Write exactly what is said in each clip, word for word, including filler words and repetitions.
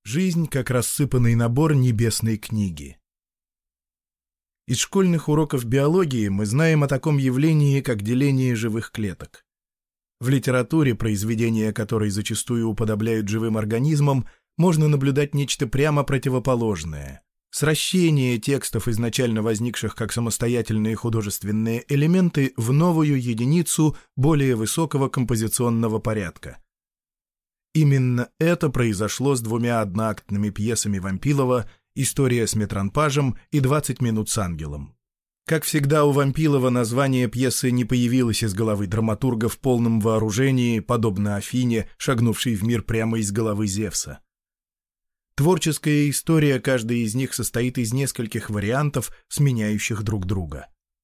Жизнь как рассыпанный набор небесной книги. Из школьных уроков биологии мы знаем о таком явлении, как деление живых клеток. В литературе, произведения которой зачастую уподобляют живым организмам, можно наблюдать нечто прямо противоположное. Сращение текстов, изначально возникших как самостоятельные художественные элементы, в новую единицу более высокого композиционного порядка. Именно это произошло с двумя одноактными пьесами Вампилова «История с метранпажем» и «двадцать минут с ангелом». Как всегда у Вампилова название пьесы не появилось из головы драматурга в полном вооружении, подобно Афине, шагнувшей в мир прямо из головы Зевса. Творческая история каждой из них состоит из нескольких вариантов, сменяющих друг друга.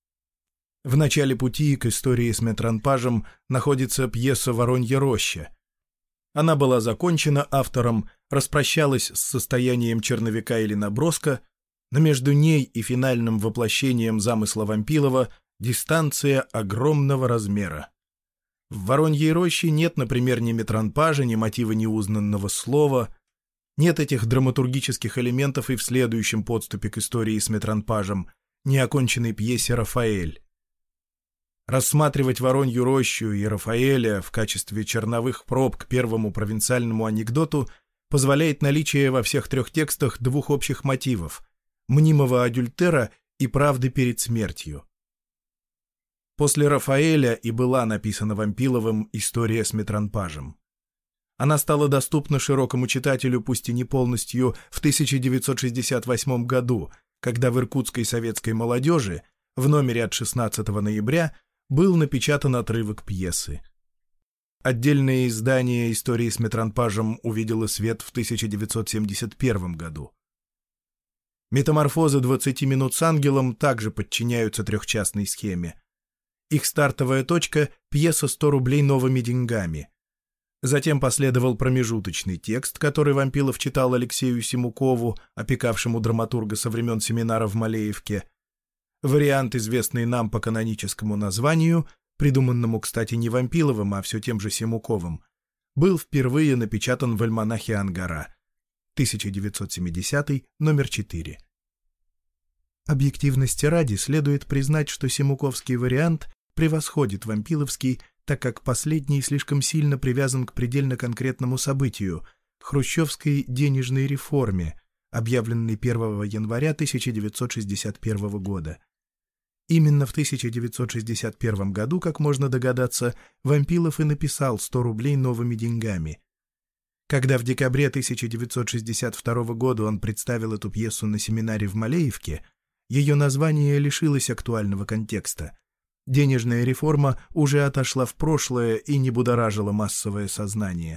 В начале пути к истории с метранпажем находится пьеса «Воронья роща». Она была закончена автором, распрощалась с состоянием черновика или наброска, но между ней и финальным воплощением замысла Вампилова дистанция огромного размера. В «Вороньей роще» нет, например, ни метранпажа, ни мотива неузнанного слова, нет этих драматургических элементов и в следующем подступе к истории с метранпажем, неоконченной пьесе «Рафаэль». Рассматривать «Воронью рощу» и Рафаэля в качестве черновых проб к первому провинциальному анекдоту позволяет наличие во всех трех текстах двух общих мотивов — мнимого адюльтера и правды перед смертью. После Рафаэля и была написана Вампиловым «История с метранпажем». Она стала доступна широкому читателю, пусть и не полностью, в тысяча девятьсот шестьдесят восьмом году, когда в иркутской советской молодежи в номере от шестнадцатого ноября был напечатан отрывок пьесы. Отдельное издание «Истории с метранпажем» увидело свет в тысяча девятьсот семьдесят первом году. Метаморфозы двадцати минут с ангелом также подчиняются трехчастной схеме. Их стартовая точка — пьеса «сто рублей новыми деньгами». Затем последовал промежуточный текст, который Вампилов читал Алексею Симукову, опекавшему драматурга со времен семинара в Малеевке. Вариант, известный нам по каноническому названию, придуманному, кстати, не Вампиловым, а все тем же Симуковым, был впервые напечатан в альманахе «Ангара», тысяча девятьсот семидесятый, номер четыре. Объективности ради следует признать, что симуковский вариант превосходит вампиловский, так как последний слишком сильно привязан к предельно конкретному событию — хрущевской денежной реформе, объявленной первого января тысяча девятьсот шестьдесят первого года. Именно в тысяча девятьсот шестьдесят первом году, как можно догадаться, Вампилов и написал «сто рублей новыми деньгами». Когда в декабре тысяча девятьсот шестьдесят второго года он представил эту пьесу на семинаре в Малеевке, ее название лишилось актуального контекста. Денежная реформа уже отошла в прошлое и не будоражила массовое сознание.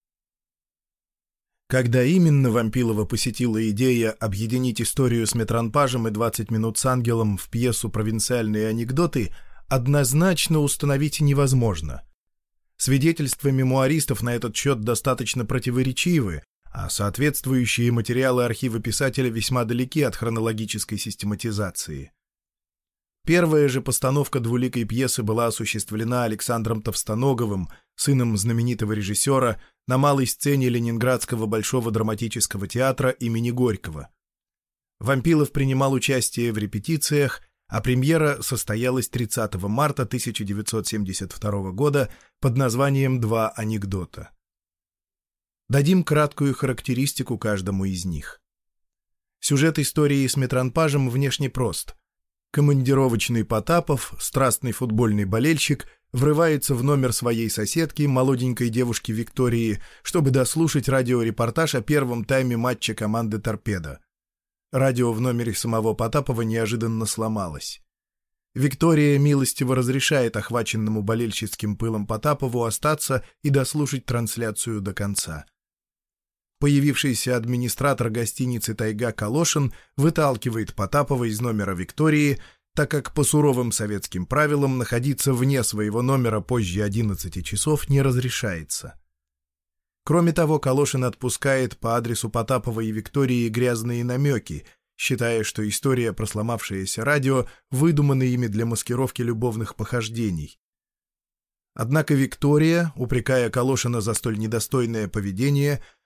Когда именно Вампилова посетила идея объединить историю с метранпажем и двадцать минут с ангелом в пьесу «Провинциальные анекдоты», однозначно установить невозможно. Свидетельства мемуаристов на этот счет достаточно противоречивы, а соответствующие материалы архива писателя весьма далеки от хронологической систематизации. Первая же постановка двуликой пьесы была осуществлена Александром Товстоноговым, сыном знаменитого режиссера, на малой сцене Ленинградского Большого драматического театра имени Горького. Вампилов принимал участие в репетициях, а премьера состоялась тридцатого марта тысяча девятьсот семьдесят второго года под названием «Два анекдота». Дадим краткую характеристику каждому из них. Сюжет истории с метранпажем внешне прост. Командировочный Потапов, страстный футбольный болельщик, врывается в номер своей соседки, молоденькой девушки Виктории, чтобы дослушать радиорепортаж о первом тайме матча команды «Торпедо». Радио в номере самого Потапова неожиданно сломалось. Виктория милостиво разрешает охваченному болельщицким пылом Потапову остаться и дослушать трансляцию до конца. Появившийся администратор гостиницы «Тайга» Калошин выталкивает Потапова из номера Виктории, так как по суровым советским правилам находиться вне своего номера позже одиннадцати часов не разрешается. Кроме того, Калошин отпускает по адресу Потапова и Виктории грязные намеки, считая, что история про сломавшееся радио выдумана ими для маскировки любовных похождений. Однако Виктория, упрекая Калошина за столь недостойное поведение,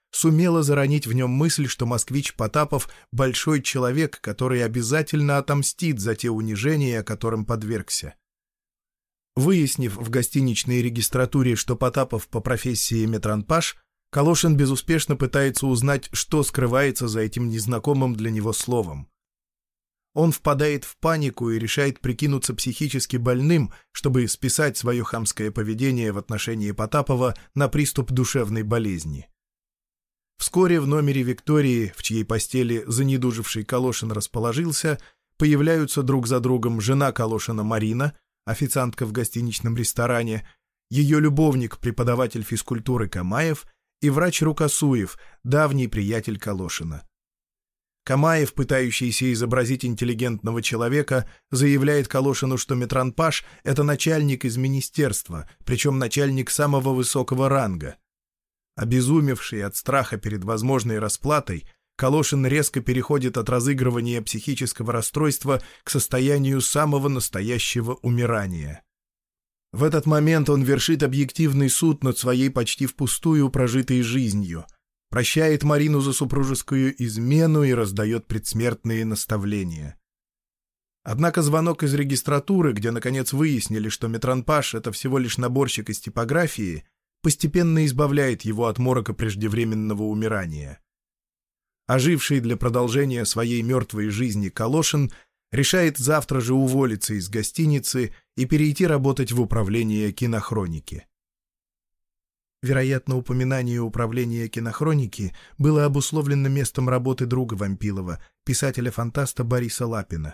сумела заронить в нем мысль, что москвич Потапов — большой человек, который обязательно отомстит за те унижения, которым подвергся. Выяснив в гостиничной регистратуре, что Потапов по профессии метранпаж, Калошин безуспешно пытается узнать, что скрывается за этим незнакомым для него словом. Он впадает в панику и решает прикинуться психически больным, чтобы списать свое хамское поведение в отношении Потапова на приступ душевной болезни. Вскоре в номере Виктории, в чьей постели занедуживший Калошин расположился, появляются друг за другом жена Калошина Марина, официантка в гостиничном ресторане, ее любовник, преподаватель физкультуры Камаев и врач Рукосуев, давний приятель Калошина. Камаев, пытающийся изобразить интеллигентного человека, заявляет Калошину, что метранпаж — это начальник из министерства, причем начальник самого высокого ранга. Обезумевший от страха перед возможной расплатой, Калошин резко переходит от разыгрывания психического расстройства к состоянию самого настоящего умирания. В этот момент он вершит объективный суд над своей почти впустую прожитой жизнью, прощает Марину за супружескую измену и раздает предсмертные наставления. Однако звонок из регистратуры, где наконец выяснили, что метранпаж — это всего лишь наборщик из типографии, постепенно избавляет его от морока преждевременного умирания. Оживший для продолжения своей мертвой жизни Калошин решает завтра же уволиться из гостиницы и перейти работать в управление кинохроники. Вероятно, упоминание управления кинохроники было обусловлено местом работы друга Вампилова, писателя-фантаста Бориса Лапина.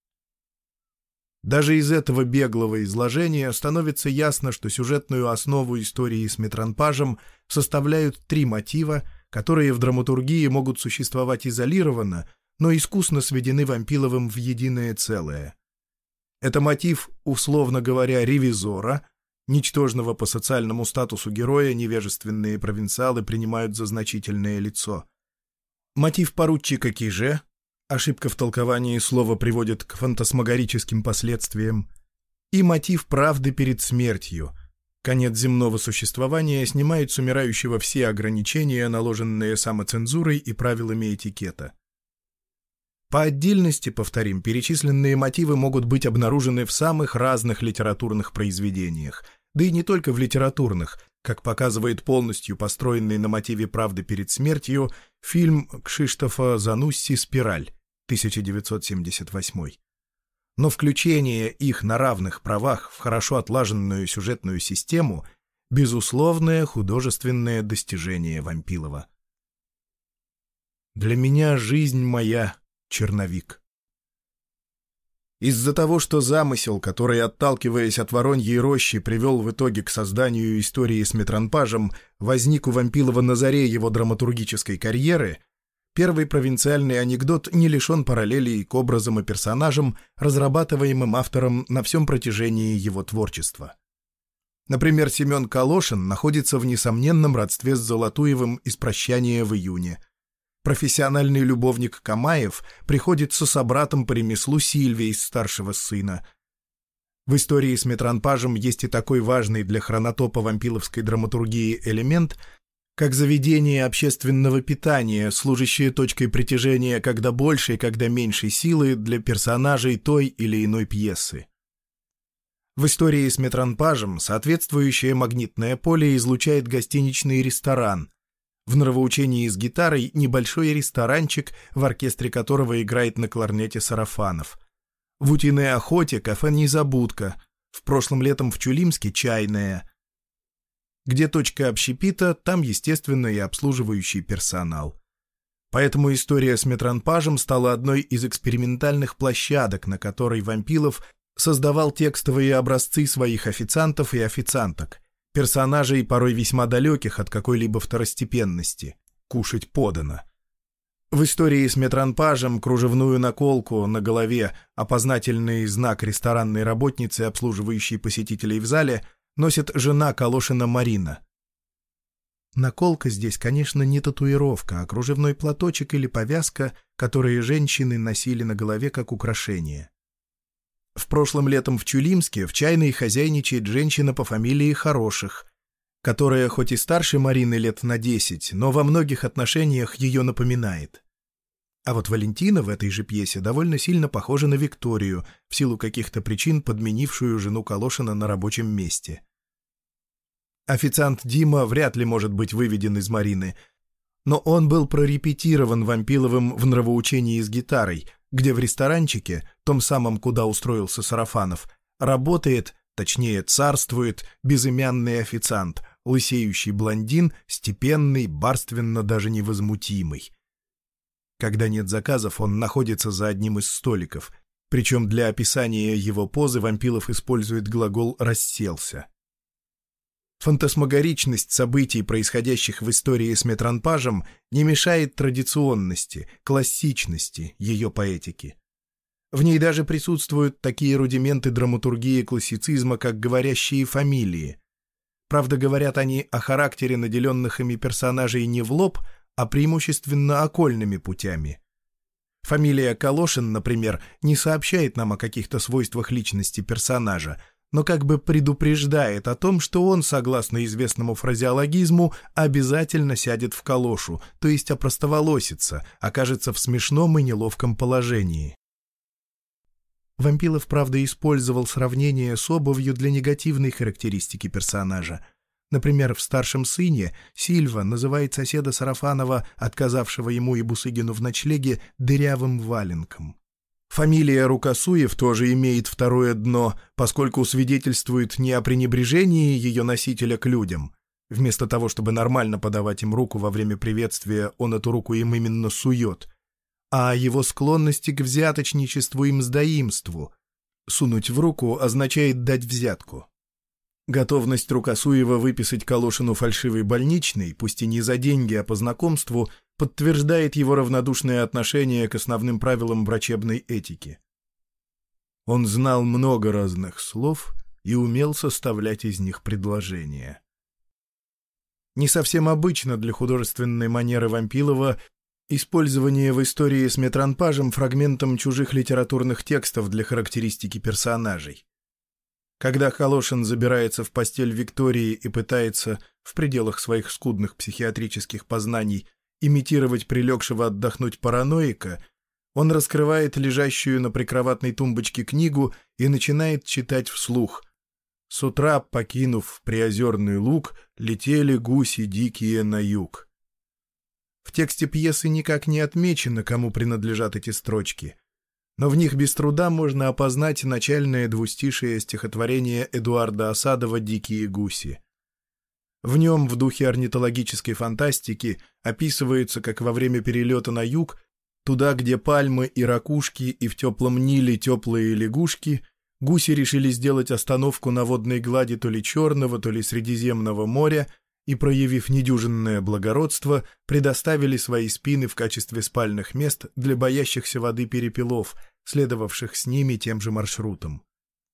Даже из этого беглого изложения становится ясно, что сюжетную основу истории с метранпажем составляют три мотива, которые в драматургии могут существовать изолированно, но искусно сведены Вампиловым в единое целое. Это мотив, условно говоря, ревизора, ничтожного по социальному статусу героя невежественные провинциалы принимают за значительное лицо. Мотив поручика Киже, ошибка в толковании слова приводит к фантасмагорическим последствиям, и мотив правды перед смертью. Конец земного существования снимает с умирающего все ограничения, наложенные самоцензурой и правилами этикета. По отдельности, повторим, перечисленные мотивы могут быть обнаружены в самых разных литературных произведениях, да и не только в литературных, как показывает полностью построенный на мотиве правды перед смертью фильм Кшиштофа Занусси «Спираль» тысяча девятьсот семьдесят восьмой. Но включение их на равных правах в хорошо отлаженную сюжетную систему — безусловное художественное достижение Вампилова. Для меня жизнь моя — черновик. Из-за того, что замысел, который, отталкиваясь от Вороньей рощи, привел в итоге к созданию истории с метранпажем, возник у Вампилова на заре его драматургической карьеры, первый провинциальный анекдот не лишен параллелей к образам и персонажам, разрабатываемым автором на всем протяжении его творчества. Например, Семен Калошин находится в несомненном родстве с Золотуевым из «Прощания в июне». Профессиональный любовник Камаев приходит со собратом по ремеслу Сильве из «Старшего сына». В истории с метранпажем есть и такой важный для хронотопа вампиловской драматургии элемент, как заведение общественного питания, служащее точкой притяжения когда большей, когда меньшей силы для персонажей той или иной пьесы. В истории с метранпажем соответствующее магнитное поле излучает гостиничный ресторан. В нравоучении с гитарой небольшой ресторанчик, в оркестре которого играет на кларнете Сарафанов. В «Утиной охоте» кафе «Незабудка», в прошлом летом в Чулимске «Чайная». Где точка общепита, там, естественно, и обслуживающий персонал. Поэтому история с метранпажем стала одной из экспериментальных площадок, на которой Вампилов создавал текстовые образцы своих официантов и официанток, персонажей, порой весьма далеких от какой-либо второстепенности. Кушать подано. В истории с метранпажем кружевную наколку на голове, опознательный знак ресторанной работницы, обслуживающей посетителей в зале, носит жена Калошина Марина. Наколка здесь, конечно, не татуировка, а кружевной платочек или повязка, которые женщины носили на голове как украшение. В прошлом летом в Чулимске в чайной хозяйничает женщина по фамилии Хороших. которая хоть и старше Марины лет на десять, но во многих отношениях ее напоминает. А вот Валентина в этой же пьесе довольно сильно похожа на Викторию, в силу каких-то причин подменившую жену Калошина на рабочем месте. Официант Дима вряд ли может быть выведен из Марины, но он был прорепетирован Вампиловым в нравоучении с гитарой, где в ресторанчике, том самом, куда устроился Сарафанов, работает, точнее царствует, безымянный официант, лысеющий блондин, степенный, барственно даже невозмутимый. Когда нет заказов, он находится за одним из столиков, причем для описания его позы Вампилов использует глагол «расселся». Фантасмагоричность событий, происходящих в истории с Метранпажем, не мешает традиционности, классичности ее поэтики. В ней даже присутствуют такие рудименты драматургии классицизма, как говорящие фамилии. Правда, говорят они о характере наделенных ими персонажей не в лоб, а преимущественно окольными путями. Фамилия Калошин, например, не сообщает нам о каких-то свойствах личности персонажа, но как бы предупреждает о том, что он, согласно известному фразеологизму, обязательно сядет в калошу, то есть опростоволосится, окажется в смешном и неловком положении. Вампилов, правда, использовал сравнение с обувью для негативной характеристики персонажа. Например, в «Старшем сыне» Сильва называет соседа Сарафанова, отказавшего ему и Бусыгину в ночлеге, дырявым валенком. Фамилия Рукосуев тоже имеет второе дно, поскольку свидетельствует не о пренебрежении ее носителя к людям. Вместо того, чтобы нормально подавать им руку во время приветствия, он эту руку им именно сует, а о его склонности к взяточничеству и мздоимству. Сунуть в руку означает дать взятку. Готовность Рукосуева выписать Калошину фальшивый больничный, пусть и не за деньги, а по знакомству, подтверждает его равнодушное отношение к основным правилам врачебной этики. Он знал много разных слов и умел составлять из них предложения. Не совсем обычно для художественной манеры Вампилова использование в истории с Метранпажем фрагментом чужих литературных текстов для характеристики персонажей. Когда Калошин забирается в постель Виктории и пытается, в пределах своих скудных психиатрических познаний, имитировать прилегшего отдохнуть параноика, он раскрывает лежащую на прикроватной тумбочке книгу и начинает читать вслух. «С утра, покинув приозерный луг, летели гуси дикие на юг». В тексте пьесы никак не отмечено, кому принадлежат эти строчки, но в них без труда можно опознать начальное двустишие стихотворения Эдуарда Асадова «Дикие гуси». В нем, в духе орнитологической фантастики, описывается, как во время перелета на юг, туда, где пальмы и ракушки, и в теплом Ниле теплые лягушки, гуси решили сделать остановку на водной глади то ли Черного, то ли Средиземного моря и, проявив недюжинное благородство, предоставили свои спины в качестве спальных мест для боящихся воды перепелов, следовавших с ними тем же маршрутом.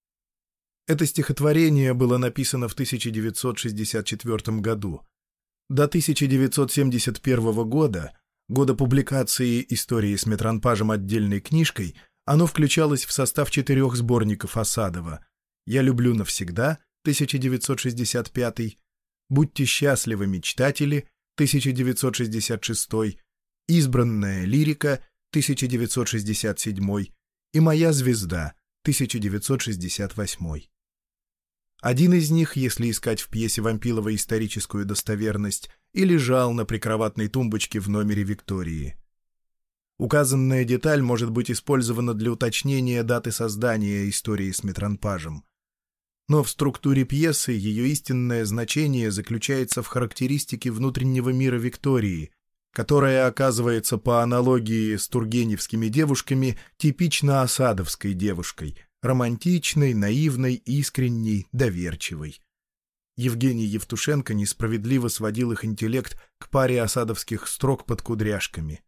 Это стихотворение было написано в тысяча девятьсот шестьдесят четвёртом году. До тысяча девятьсот семьдесят первого года, года публикации истории с Метранпажем отдельной книжкой, оно включалось в состав четырех сборников Асадова: «Я люблю навсегда» тысяча девятьсот шестьдесят пятый, «Будьте счастливы, мечтатели» тысяча девятьсот шестьдесят шестой, «Избранная лирика» тысяча девятьсот шестьдесят седьмой и «Моя звезда» тысяча девятьсот шестьдесят восьмой. Один из них, если искать в пьесе Вампилова историческую достоверность, и лежал на прикроватной тумбочке в номере Виктории. Указанная деталь может быть использована для уточнения даты создания истории с Метранпажем. Но в структуре пьесы ее истинное значение заключается в характеристике внутреннего мира Виктории, которая оказывается по аналогии с тургеневскими девушками типично асадовской девушкой, романтичной, наивной, искренней, доверчивой. Евгений Евтушенко несправедливо сводил их интеллект к паре асадовских строк под кудряшками.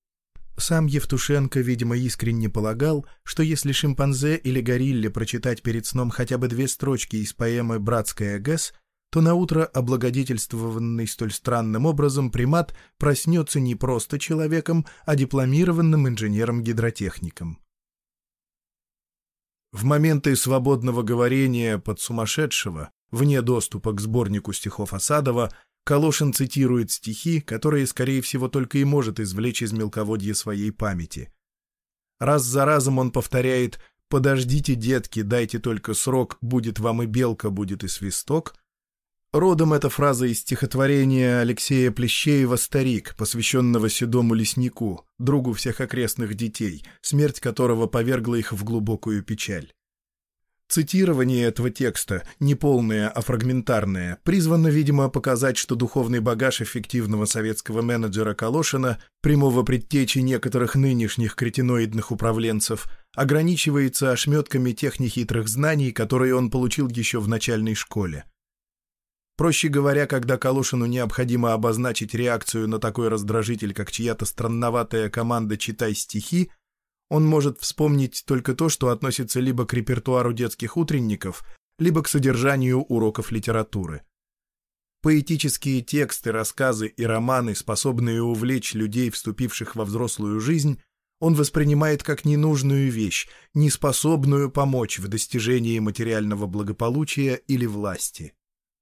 Сам Евтушенко, видимо, искренне полагал, что если шимпанзе или горилле прочитать перед сном хотя бы две строчки из поэмы «Братская ГЭС», то наутро облагодетельствованный столь странным образом примат проснется не просто человеком, а дипломированным инженером-гидротехником. В моменты свободного говорения под сумасшедшего вне доступа к сборнику стихов Осадова, Калошин цитирует стихи, которые, скорее всего, только и может извлечь из мелководья своей памяти. Раз за разом он повторяет «Подождите, детки, дайте только срок, будет вам и белка, будет и свисток». Родом эта фраза из стихотворения Алексея Плещеева «Старик», посвященного седому леснику, другу всех окрестных детей, смерть которого повергла их в глубокую печаль. Цитирование этого текста, не полное, а фрагментарное, призвано, видимо, показать, что духовный багаж эффективного советского менеджера Калошина, прямого предтечи некоторых нынешних кретиноидных управленцев, ограничивается ошметками тех нехитрых знаний, которые он получил еще в начальной школе. Проще говоря, когда Калошину необходимо обозначить реакцию на такой раздражитель, как чья-то странноватая команда «Читай стихи», он может вспомнить только то, что относится либо к репертуару детских утренников, либо к содержанию уроков литературы. Поэтические тексты, рассказы и романы, способные увлечь людей, вступивших во взрослую жизнь, он воспринимает как ненужную вещь, неспособную помочь в достижении материального благополучия или власти.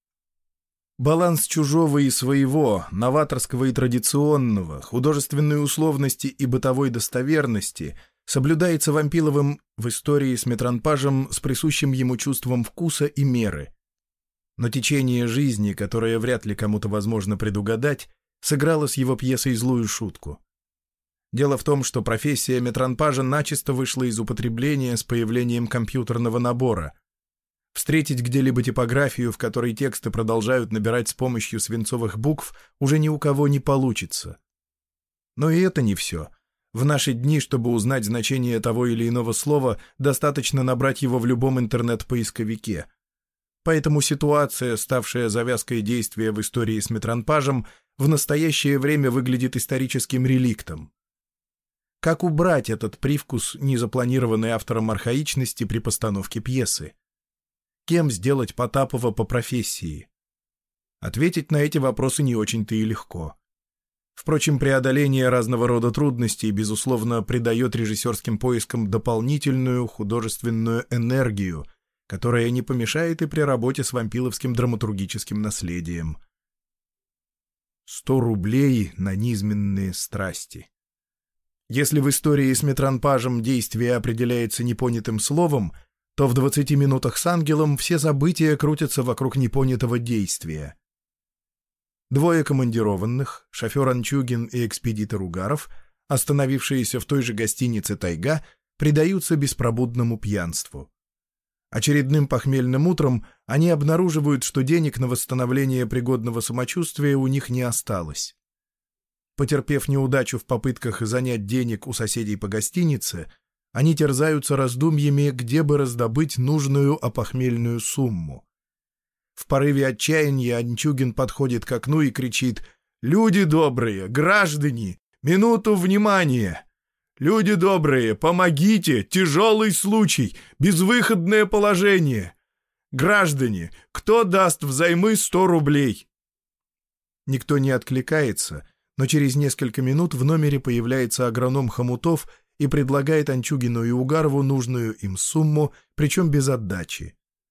Баланс чужого и своего, новаторского и традиционного, художественной условности и бытовой достоверности соблюдается Вампиловым в истории с Метранпажем с присущим ему чувством вкуса и меры. Но течение жизни, которое вряд ли кому-то возможно предугадать, сыграло с его пьесой злую шутку. Дело в том, что профессия Метранпажа начисто вышла из употребления с появлением компьютерного набора. Встретить где-либо типографию, в которой тексты продолжают набирать с помощью свинцовых букв, уже ни у кого не получится. Но и это не все. В наши дни, чтобы узнать значение того или иного слова, достаточно набрать его в любом интернет-поисковике. Поэтому ситуация, ставшая завязкой действия в истории с Метранпажем, в настоящее время выглядит историческим реликтом. Как убрать этот привкус, незапланированный автором архаичности при постановке пьесы? Кем сделать Потапова по профессии? Ответить на эти вопросы не очень-то и легко. Впрочем, преодоление разного рода трудностей, безусловно, придает режиссерским поискам дополнительную художественную энергию, которая не помешает и при работе с вампиловским драматургическим наследием. Сто рублей на низменные страсти. Если в истории с Метранпажем действие определяется непонятым словом, то в двадцати минутах с ангелом все события крутятся вокруг непонятого действия. Двое командированных, шофер Анчугин и экспедитор Угаров, остановившиеся в той же гостинице «Тайга», предаются беспробудному пьянству. Очередным похмельным утром они обнаруживают, что денег на восстановление пригодного самочувствия у них не осталось. Потерпев неудачу в попытках занять денег у соседей по гостинице, они терзаются раздумьями, где бы раздобыть нужную опохмельную сумму. В порыве отчаяния Анчугин подходит к окну и кричит: «Люди добрые, граждане, минуту внимания! Люди добрые, помогите! Тяжелый случай, безвыходное положение! Граждане, кто даст взаймы сто рублей?» Никто не откликается, но через несколько минут в номере появляется агроном Хомутов и предлагает Анчугину и Угарову нужную им сумму, причем без отдачи.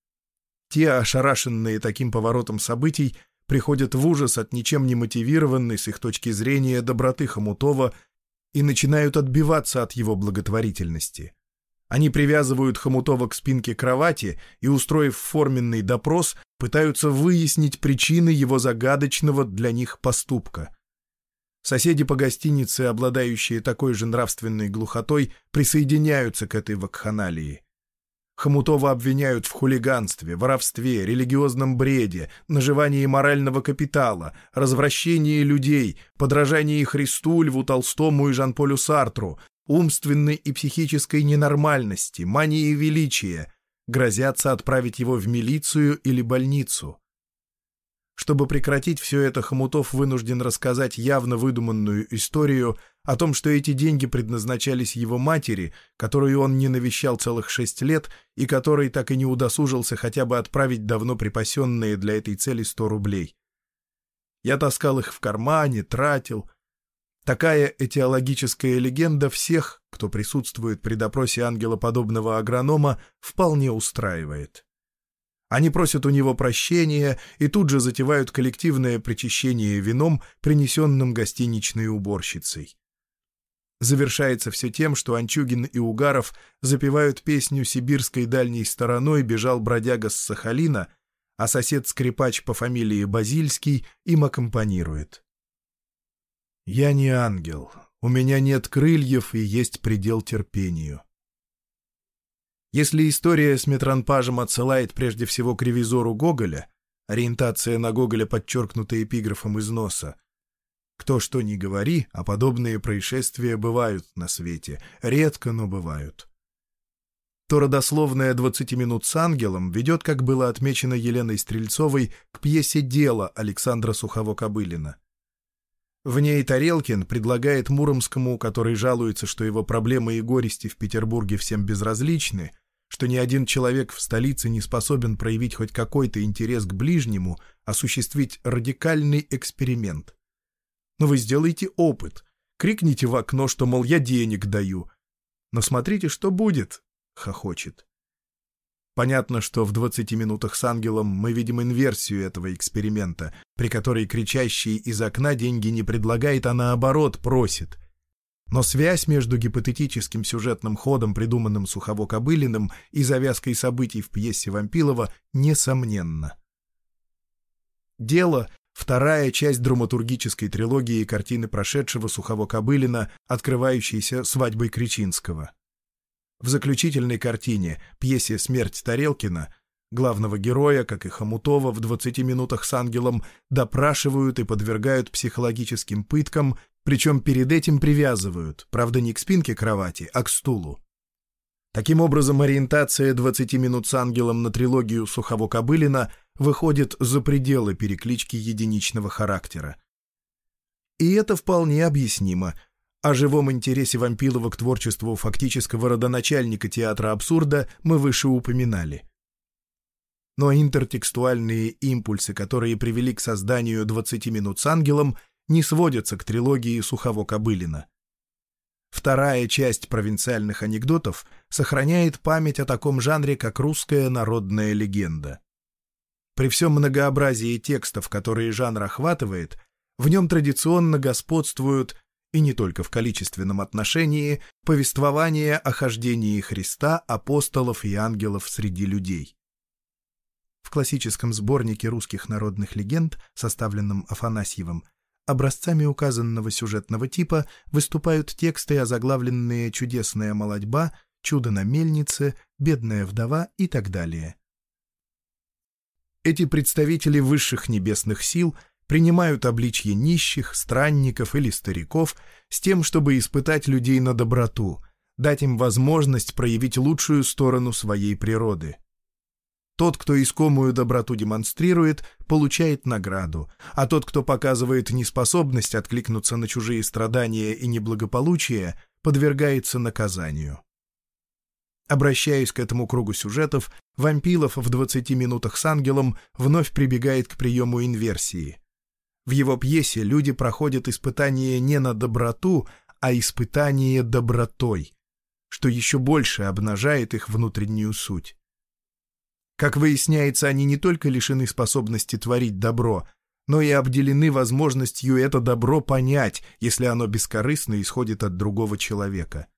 Те, ошарашенные таким поворотом событий, приходят в ужас от ничем не мотивированной, с их точки зрения, доброты Хомутова и начинают отбиваться от его благотворительности. Они привязывают Хомутова к спинке кровати и, устроив форменный допрос, пытаются выяснить причины его загадочного для них поступка. Соседи по гостинице, обладающие такой же нравственной глухотой, присоединяются к этой вакханалии. Хомутова обвиняют в хулиганстве, воровстве, религиозном бреде, наживании морального капитала, развращении людей, подражании Христу, Льву Толстому и Жан-Полю Сартру, умственной и психической ненормальности, мании величия, грозятся отправить его в милицию или больницу. Чтобы прекратить все это, Хомутов вынужден рассказать явно выдуманную историю о том, что эти деньги предназначались его матери, которую он не навещал целых шесть лет и которой так и не удосужился хотя бы отправить давно припасенные для этой цели сто рублей. Я таскал их в кармане, тратил. Такая этиологическая легенда всех, кто присутствует при допросе ангелоподобного агронома, вполне устраивает. Они просят у него прощения и тут же затевают коллективное причащение вином, принесенным гостиничной уборщицей. Завершается все тем, что Анчугин и Угаров запевают песню «Сибирской дальней стороной бежал бродяга с Сахалина», а сосед-скрипач по фамилии Базильский им аккомпанирует. «Я не ангел, у меня нет крыльев и есть предел терпению». Если история с метранпажем отсылает прежде всего к ревизору Гоголя, ориентация на Гоголя подчеркнута эпиграфом из носа, «Кто что ни говори, а подобные происшествия бывают на свете, редко, но бывают», то родословная «двадцать минут с ангелом» ведет, как было отмечено Еленой Стрельцовой, к пьесе «Дело» Александра Сухово-Кобылина. В ней Тарелкин предлагает Муромскому, который жалуется, что его проблемы и горести в Петербурге всем безразличны, что ни один человек в столице не способен проявить хоть какой-то интерес к ближнему, осуществить радикальный эксперимент. Но вы сделайте опыт, крикните в окно, что, мол, я денег даю. Но смотрите, что будет, хохочет. Понятно, что в двадцати минутах с ангелом мы видим инверсию этого эксперимента, при которой кричащий из окна деньги не предлагает, а наоборот просит. Но связь между гипотетическим сюжетным ходом, придуманным Сухово-Кобылиным, и завязкой событий в пьесе Вампилова несомненна. «Дело» — вторая часть драматургической трилогии картины прошедшего Сухово-Кобылина, открывающейся «Свадьбой Кречинского». В заключительной картине, пьесе «Смерть Тарелкина», главного героя, как и Хомутова, в двадцати минутах с ангелом допрашивают и подвергают психологическим пыткам, причем перед этим привязывают, правда, не к спинке кровати, а к стулу. Таким образом, ориентация двадцати минут с ангелом на трилогию Сухово-Кобылина выходит за пределы переклички единичного характера. И это вполне объяснимо. О живом интересе Вампилова к творчеству фактического родоначальника театра абсурда мы выше упоминали. Но интертекстуальные импульсы, которые привели к созданию двадцати минут с ангелом, не сводятся к трилогии Сухово-Кобылина. Вторая часть провинциальных анекдотов сохраняет память о таком жанре, как русская народная легенда. При всем многообразии текстов, которые жанр охватывает, в нем традиционно господствуют, и не только в количественном отношении, повествование о хождении Христа, апостолов и ангелов среди людей. В классическом сборнике русских народных легенд, составленном Афанасьевым, образцами указанного сюжетного типа выступают тексты, озаглавленные «Чудесная молодьба», «Чудо на мельнице», «Бедная вдова» и так далее. Эти представители высших небесных сил принимают обличье нищих, странников или стариков с тем, чтобы испытать людей на доброту, дать им возможность проявить лучшую сторону своей природы. Тот, кто искомую доброту демонстрирует, получает награду, а тот, кто показывает неспособность откликнуться на чужие страдания и неблагополучие, подвергается наказанию. Обращаясь к этому кругу сюжетов, Вампилов в двадцати минутах с ангелом вновь прибегает к приему инверсии. В его пьесе люди проходят испытание не на доброту, а испытание добротой, что еще больше обнажает их внутреннюю суть. Как выясняется, они не только лишены способности творить добро, но и обделены возможностью это добро понять, если оно бескорыстно исходит от другого человека.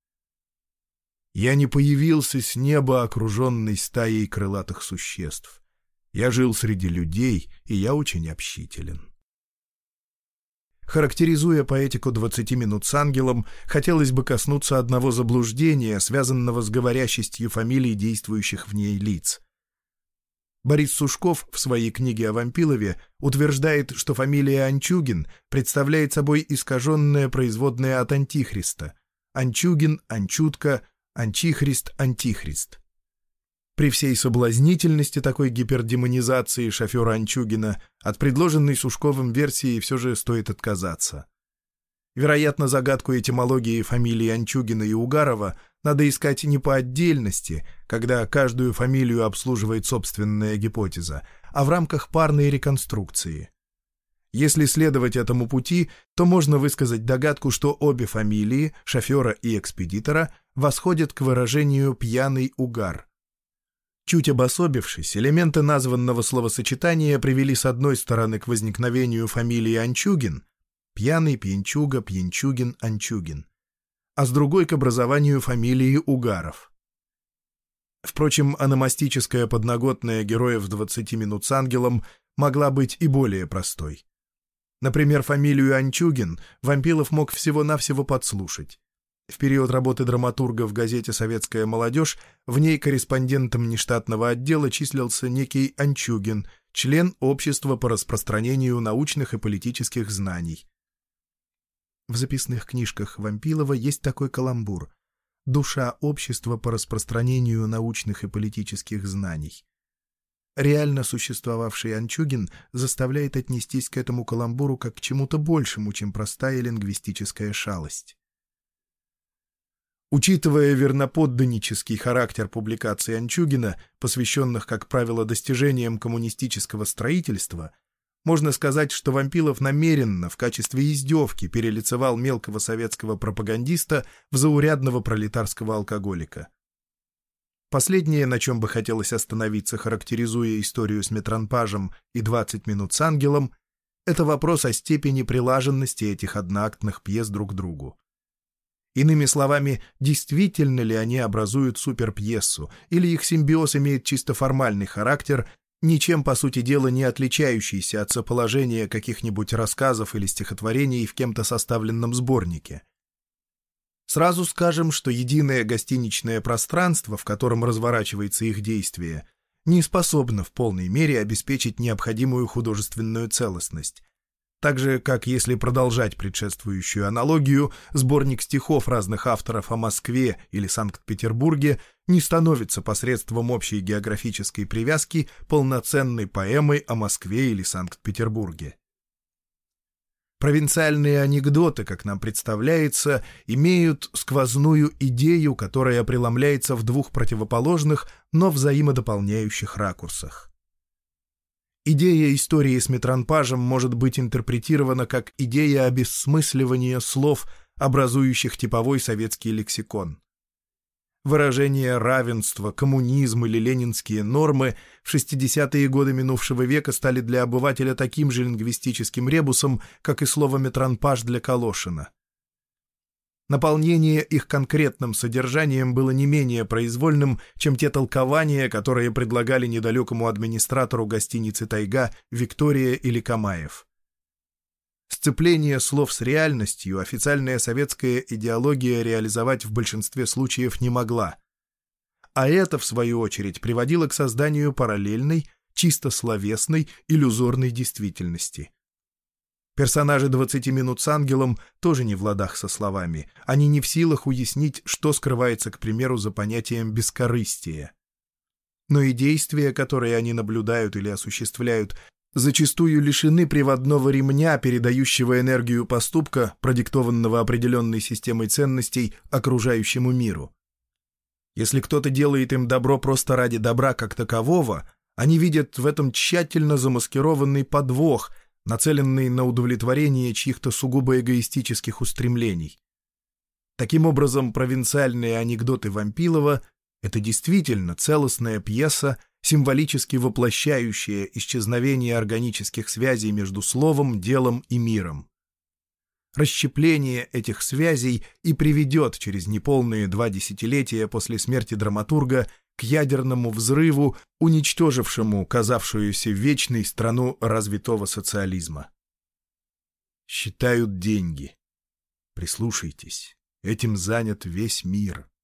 «Я не появился с неба, окруженный стаей крылатых существ. Я жил среди людей, и я очень общителен». Характеризуя поэтику двадцати минут с ангелом, хотелось бы коснуться одного заблуждения, связанного с говорящестью фамилий действующих в ней лиц. Борис Сушков в своей книге о Вампилове утверждает, что фамилия Анчугин представляет собой искаженное производное от Антихриста. Анчугин, Анчутка, Анчихрист, Антихрист. При всей соблазнительности такой гипердемонизации шофера Анчугина от предложенной Сушковым версии все же стоит отказаться. Вероятно, загадку этимологии фамилии Анчугина и Угарова надо искать не по отдельности, когда каждую фамилию обслуживает собственная гипотеза, а в рамках парной реконструкции. Если следовать этому пути, то можно высказать догадку, что обе фамилии, шофера и экспедитора, восходят к выражению «пьяный угар». Чуть обособившись, элементы названного словосочетания привели с одной стороны к возникновению фамилии Анчугин — пьяный, пьянчуга, пьянчугин, Анчугин, а с другой — к образованию фамилии Угаров. Впрочем, ономастическая подноготная героев «двадцати минут с ангелом» могла быть и более простой. Например, фамилию Анчугин Вампилов мог всего-навсего подслушать. В период работы драматурга в газете «Советская молодежь» в ней корреспондентом нештатного отдела числился некий Анчугин, член общества по распространению научных и политических знаний. В записных книжках Вампилова есть такой каламбур: «Душа общества по распространению научных и политических знаний». Реально существовавший Анчугин заставляет отнестись к этому каламбуру как к чему-то большему, чем простая лингвистическая шалость. Учитывая верноподданнический характер публикаций Анчугина, посвященных, как правило, достижениям коммунистического строительства, можно сказать, что Вампилов намеренно в качестве издевки перелицевал мелкого советского пропагандиста в заурядного пролетарского алкоголика. Последнее, на чем бы хотелось остановиться, характеризуя историю с Метранпажем и «двадцать минут с ангелом», это вопрос о степени прилаженности этих одноактных пьес друг к другу. Иными словами, действительно ли они образуют суперпьесу, или их симбиоз имеет чисто формальный характер, ничем, по сути дела, не отличающийся от соположения каких-нибудь рассказов или стихотворений в кем-то составленном сборнике. Сразу скажем, что единое гостиничное пространство, в котором разворачивается их действие, не способно в полной мере обеспечить необходимую художественную целостность. Так же, как если продолжать предшествующую аналогию, сборник стихов разных авторов о Москве или Санкт-Петербурге не становится посредством общей географической привязки полноценной поэмой о Москве или Санкт-Петербурге. Провинциальные анекдоты, как нам представляется, имеют сквозную идею, которая преломляется в двух противоположных, но взаимодополняющих ракурсах. Идея истории с Метранпажем может быть интерпретирована как идея обессмысливания слов, образующих типовой советский лексикон. Выражения равенства, коммунизм или ленинские нормы в шестидесятые годы минувшего века стали для обывателя таким же лингвистическим ребусом, как и слово «Метранпаж» для Калошина. Наполнение их конкретным содержанием было не менее произвольным, чем те толкования, которые предлагали недалекому администратору гостиницы «Тайга» Виктория или Камаев. Сцепление слов с реальностью официальная советская идеология реализовать в большинстве случаев не могла. А это, в свою очередь, приводило к созданию параллельной, чисто словесной, иллюзорной действительности. Персонажи «двадцати минут с ангелом» тоже не в ладах со словами. Они не в силах уяснить, что скрывается, к примеру, за понятием «бескорыстие». Но и действия, которые они наблюдают или осуществляют, зачастую лишены приводного ремня, передающего энергию поступка, продиктованного определенной системой ценностей окружающему миру. Если кто-то делает им добро просто ради добра как такового, они видят в этом тщательно замаскированный подвох, нацеленный на удовлетворение чьих-то сугубо эгоистических устремлений. Таким образом, провинциальные анекдоты Вампилова — это действительно целостная пьеса, символически воплощающая исчезновение органических связей между словом, делом и миром. Расщепление этих связей и приведет через неполные два десятилетия после смерти драматурга к ядерному взрыву, уничтожившему казавшуюся вечной страну развитого социализма. Считают деньги. Прислушайтесь, этим занят весь мир.